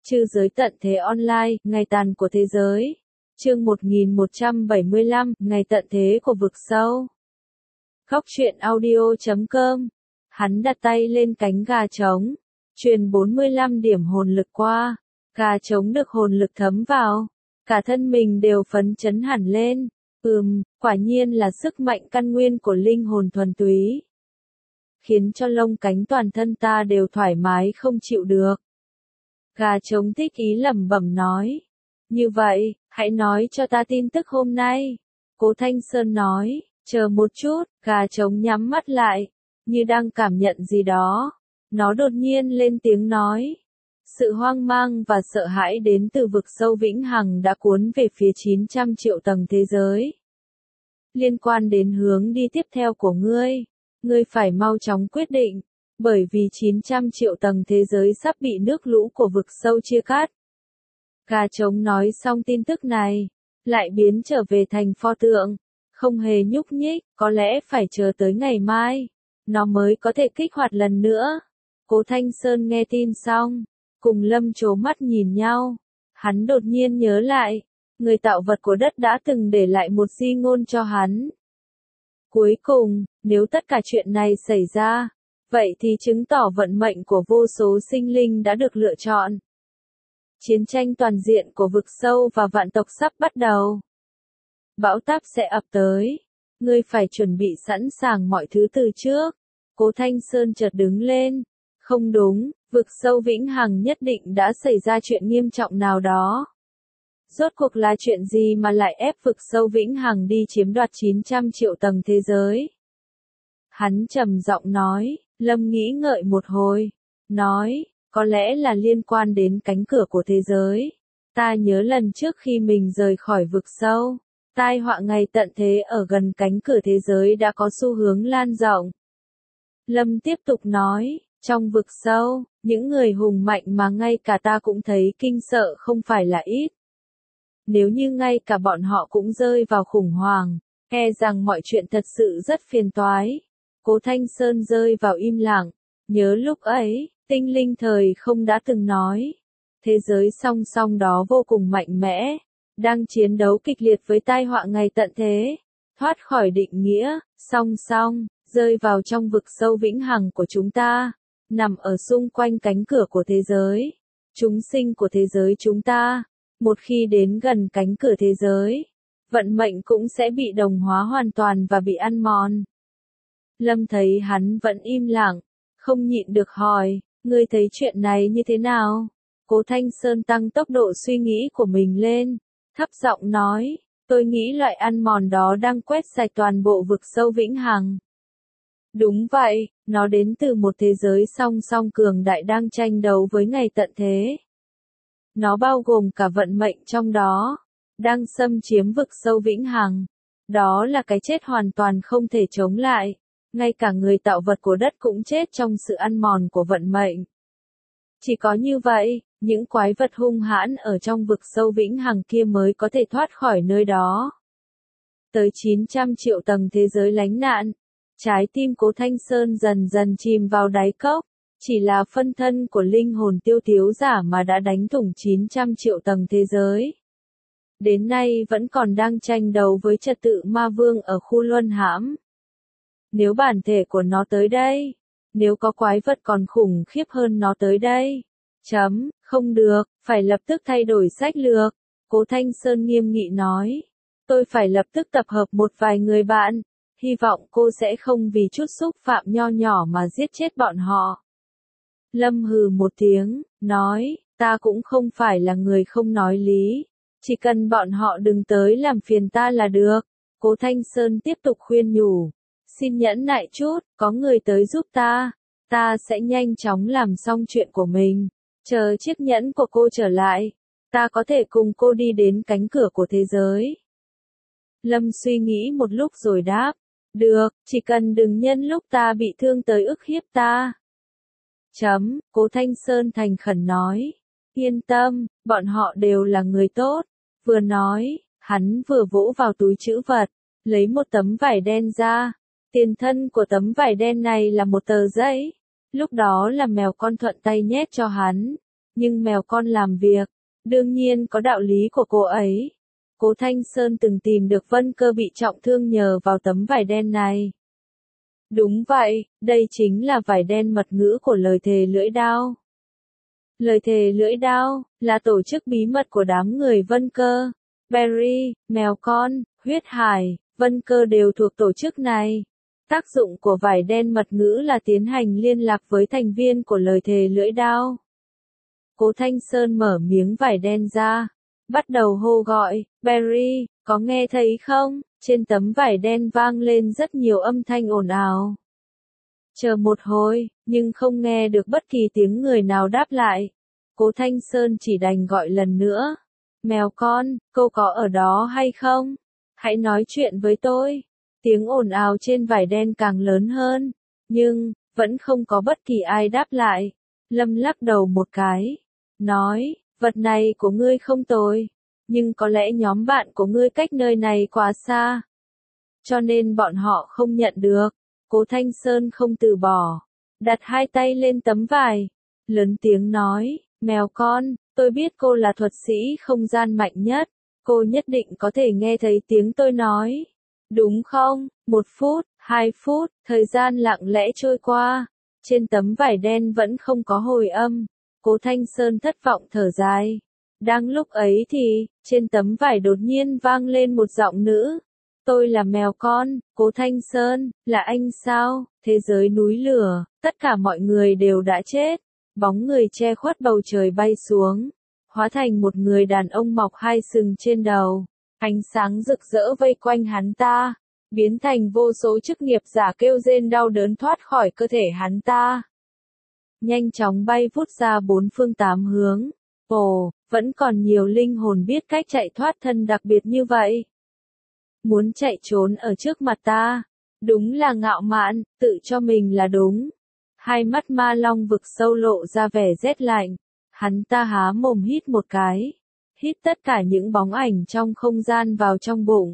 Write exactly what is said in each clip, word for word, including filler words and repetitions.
Trư giới tận thế online, ngày tàn của thế giới. Chương một nghìn một trăm bảy mươi lăm, ngày tận thế của vực sâu. Góc truyện audio chấm com. Hắn đặt tay lên cánh gà trống, truyền bốn mươi lăm điểm hồn lực qua. Gà trống được hồn lực thấm vào, cả thân mình đều phấn chấn hẳn lên. Ừm, quả nhiên là sức mạnh căn nguyên của linh hồn thuần túy, khiến cho lông cánh toàn thân ta đều thoải mái không chịu được. Gà trống thích ý lẩm bẩm nói. Như vậy, hãy nói cho ta tin tức hôm nay. Cố Thanh Sơn nói, chờ một chút, gà trống nhắm mắt lại, như đang cảm nhận gì đó. Nó đột nhiên lên tiếng nói. Sự hoang mang và sợ hãi đến từ vực sâu vĩnh hằng đã cuốn về phía chín trăm triệu tầng thế giới. Liên quan đến hướng đi tiếp theo của ngươi, ngươi phải mau chóng quyết định, bởi vì chín trăm triệu tầng thế giới sắp bị nước lũ của vực sâu chia cắt. Gà trống nói xong tin tức này, lại biến trở về thành pho tượng, không hề nhúc nhích, có lẽ phải chờ tới ngày mai, nó mới có thể kích hoạt lần nữa. Cố Thanh Sơn nghe tin xong, cùng Lâm trố mắt nhìn nhau, hắn đột nhiên nhớ lại, người tạo vật của đất đã từng để lại một di ngôn cho hắn. Cuối cùng, nếu tất cả chuyện này xảy ra, vậy thì chứng tỏ vận mệnh của vô số sinh linh đã được lựa chọn. Chiến tranh toàn diện của vực sâu và vạn tộc sắp bắt đầu. Bão táp sẽ ập tới. Ngươi phải chuẩn bị sẵn sàng mọi thứ từ trước. Cố Thanh Sơn chợt đứng lên. Không đúng, vực sâu vĩnh hằng nhất định đã xảy ra chuyện nghiêm trọng nào đó. Rốt cuộc là chuyện gì mà lại ép vực sâu vĩnh hằng đi chiếm đoạt chín trăm triệu tầng thế giới? Hắn trầm giọng nói, Lâm nghĩ ngợi một hồi, nói, có lẽ là liên quan đến cánh cửa của thế giới. Ta nhớ lần trước khi mình rời khỏi vực sâu, tai họa ngày tận thế ở gần cánh cửa thế giới đã có xu hướng lan rộng. Lâm tiếp tục nói, trong vực sâu, những người hùng mạnh mà ngay cả ta cũng thấy kinh sợ không phải là ít. Nếu như ngay cả bọn họ cũng rơi vào khủng hoảng, e rằng mọi chuyện thật sự rất phiền toái. Cố Thanh Sơn rơi vào im lặng, nhớ lúc ấy, tinh linh thời không đã từng nói. Thế giới song song đó vô cùng mạnh mẽ, đang chiến đấu kịch liệt với tai họa ngày tận thế, thoát khỏi định nghĩa, song song, rơi vào trong vực sâu vĩnh hằng của chúng ta, nằm ở xung quanh cánh cửa của thế giới. Chúng sinh của thế giới chúng ta, một khi đến gần cánh cửa thế giới, vận mệnh cũng sẽ bị đồng hóa hoàn toàn và bị ăn mòn. Lâm thấy hắn vẫn im lặng, không nhịn được hỏi, ngươi thấy chuyện này như thế nào? Cố Thanh Sơn tăng tốc độ suy nghĩ của mình lên, thấp giọng nói, tôi nghĩ loại ăn mòn đó đang quét sạch toàn bộ vực sâu vĩnh hằng. Đúng vậy, nó đến từ một thế giới song song cường đại đang tranh đấu với ngày tận thế. Nó bao gồm cả vận mệnh trong đó, đang xâm chiếm vực sâu vĩnh hằng. Đó là cái chết hoàn toàn không thể chống lại. Ngay cả người tạo vật của đất cũng chết trong sự ăn mòn của vận mệnh. Chỉ có như vậy, những quái vật hung hãn ở trong vực sâu vĩnh hằng kia mới có thể thoát khỏi nơi đó. Tới chín trăm triệu tầng thế giới lánh nạn, trái tim Cố Thanh Sơn dần dần chìm vào đáy cốc, chỉ là phân thân của linh hồn tiêu thiếu giả mà đã đánh thủng chín trăm triệu tầng thế giới. Đến nay vẫn còn đang tranh đấu với trật tự ma vương ở khu luân hãm. Nếu bản thể của nó tới đây, nếu có quái vật còn khủng khiếp hơn nó tới đây, chấm, không được, phải lập tức thay đổi sách lược. Cố Thanh Sơn nghiêm nghị nói, tôi phải lập tức tập hợp một vài người bạn, hy vọng cô sẽ không vì chút xúc phạm nho nhỏ mà giết chết bọn họ. Lâm hừ một tiếng, nói, ta cũng không phải là người không nói lý, chỉ cần bọn họ đừng tới làm phiền ta là được. Cố Thanh Sơn tiếp tục khuyên nhủ. Xin nhẫn nại chút, có người tới giúp ta, ta sẽ nhanh chóng làm xong chuyện của mình, chờ chiếc nhẫn của cô trở lại, ta có thể cùng cô đi đến cánh cửa của thế giới. Lâm suy nghĩ một lúc rồi đáp, được, chỉ cần đừng nhân lúc ta bị thương tới ức hiếp ta. Chấm, Cố Thanh Sơn thành khẩn nói, yên tâm, bọn họ đều là người tốt. Vừa nói, hắn vừa vỗ vào túi trữ vật, lấy một tấm vải đen ra. Tiền thân của tấm vải đen này là một tờ giấy, lúc đó là mèo con thuận tay nhét cho hắn. Nhưng mèo con làm việc, đương nhiên có đạo lý của cô ấy. Cố Thanh Sơn từng tìm được Vân Cơ bị trọng thương nhờ vào tấm vải đen này. Đúng vậy, đây chính là vải đen mật ngữ của lời thề lưỡi đao. Lời thề lưỡi đao là tổ chức bí mật của đám người Vân Cơ, Barry, mèo con, huyết hải, Vân Cơ đều thuộc tổ chức này. Tác dụng của vải đen mật ngữ là tiến hành liên lạc với thành viên của lời thề lưỡi đao. Cố Thanh Sơn mở miếng vải đen ra, bắt đầu hô gọi, Barry, có nghe thấy không? Trên tấm vải đen vang lên rất nhiều âm thanh ồn ào. Chờ một hồi, nhưng không nghe được bất kỳ tiếng người nào đáp lại. Cố Thanh Sơn chỉ đành gọi lần nữa. Mèo con, cô có ở đó hay không? Hãy nói chuyện với tôi. Tiếng ồn ào trên vải đen càng lớn hơn, nhưng vẫn không có bất kỳ ai đáp lại. Lâm lắc đầu một cái, nói, vật này của ngươi không tồi, nhưng có lẽ nhóm bạn của ngươi cách nơi này quá xa, cho nên bọn họ không nhận được. Cố Thanh Sơn không từ bỏ, đặt hai tay lên tấm vải, lớn tiếng nói, mèo con, tôi biết cô là thuật sĩ không gian mạnh nhất, cô nhất định có thể nghe thấy tiếng tôi nói. Đúng không? Một phút, hai phút, thời gian lặng lẽ trôi qua. Trên tấm vải đen vẫn không có hồi âm. Cố Thanh Sơn thất vọng thở dài. Đang lúc ấy thì, trên tấm vải đột nhiên vang lên một giọng nữ. Tôi là mèo con, Cố Thanh Sơn, là anh sao? Thế giới núi lửa, tất cả mọi người đều đã chết. Bóng người che khuất bầu trời bay xuống, hóa thành một người đàn ông mọc hai sừng trên đầu. Ánh sáng rực rỡ vây quanh hắn ta, biến thành vô số chức nghiệp giả kêu rên đau đớn thoát khỏi cơ thể hắn ta. Nhanh chóng bay vút ra bốn phương tám hướng. Ồ, vẫn còn nhiều linh hồn biết cách chạy thoát thân đặc biệt như vậy. Muốn chạy trốn ở trước mặt ta, đúng là ngạo mạn, tự cho mình là đúng. Hai mắt ma long vực sâu lộ ra vẻ rét lạnh, hắn ta há mồm hít một cái. Hít tất cả những bóng ảnh trong không gian vào trong bụng.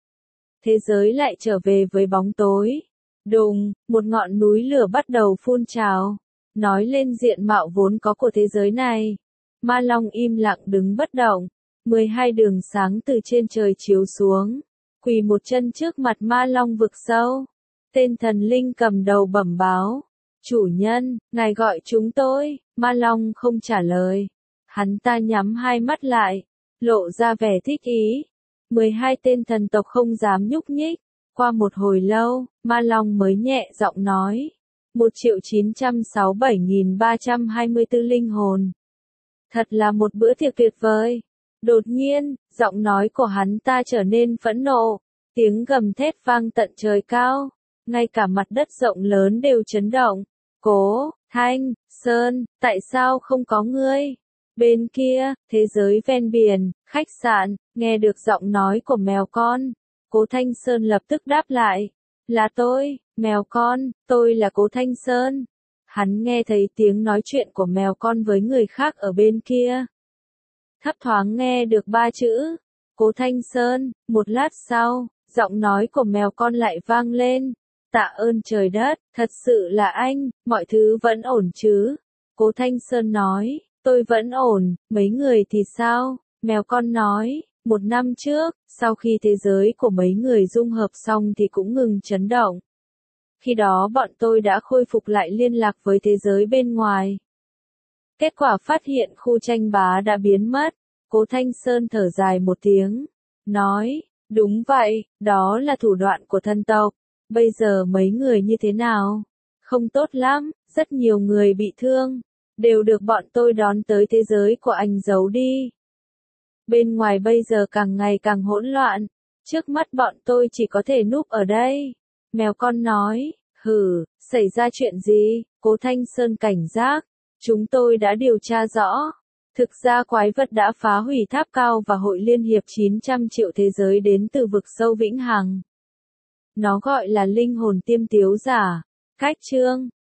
Thế giới lại trở về với bóng tối. Đùng, một ngọn núi lửa bắt đầu phun trào, nói lên diện mạo vốn có của thế giới này. Ma Long im lặng đứng bất động, mười hai đường sáng từ trên trời chiếu xuống, quỳ một chân trước mặt Ma Long vực sâu. Tên thần linh cầm đầu bẩm báo, chủ nhân, ngài gọi chúng tôi. Ma Long không trả lời. Hắn ta nhắm hai mắt lại, lộ ra vẻ thích ý. mười hai tên thần tộc không dám nhúc nhích. Qua một hồi lâu, Ma Long mới nhẹ giọng nói. một triệu chín trăm sáu mươi bảy nghìn ba trăm hai mươi tư linh hồn. Thật là một bữa tiệc tuyệt vời. Đột nhiên, giọng nói của hắn ta trở nên phẫn nộ. Tiếng gầm thét vang tận trời cao. Ngay cả mặt đất rộng lớn đều chấn động. Cố Thanh Sơn, tại sao không có ngươi? Bên kia, thế giới ven biển, khách sạn, nghe được giọng nói của mèo con. Cố Thanh Sơn lập tức đáp lại. Là tôi, mèo con, tôi là Cố Thanh Sơn. Hắn nghe thấy tiếng nói chuyện của mèo con với người khác ở bên kia. Thấp thoáng nghe được ba chữ. Cố Thanh Sơn, một lát sau, giọng nói của mèo con lại vang lên. Tạ ơn trời đất, thật sự là anh, mọi thứ vẫn ổn chứ? Cố Thanh Sơn nói. Tôi vẫn ổn, mấy người thì sao? Mèo con nói, một năm trước, sau khi thế giới của mấy người dung hợp xong thì cũng ngừng chấn động. Khi đó bọn tôi đã khôi phục lại liên lạc với thế giới bên ngoài. Kết quả phát hiện khu tranh bá đã biến mất. Cố Thanh Sơn thở dài một tiếng, nói, đúng vậy, đó là thủ đoạn của thân tộc. Bây giờ mấy người như thế nào? Không tốt lắm, rất nhiều người bị thương. Đều được bọn tôi đón tới thế giới của anh giấu đi. Bên ngoài bây giờ càng ngày càng hỗn loạn. Trước mắt bọn tôi chỉ có thể núp ở đây. Mèo con nói, hừ, xảy ra chuyện gì? Cố Thanh Sơn cảnh giác. Chúng tôi đã điều tra rõ. Thực ra quái vật đã phá hủy tháp cao và hội liên hiệp chín trăm triệu thế giới đến từ vực sâu vĩnh hằng. Nó gọi là linh hồn tiêm tiếu giả. Cách chương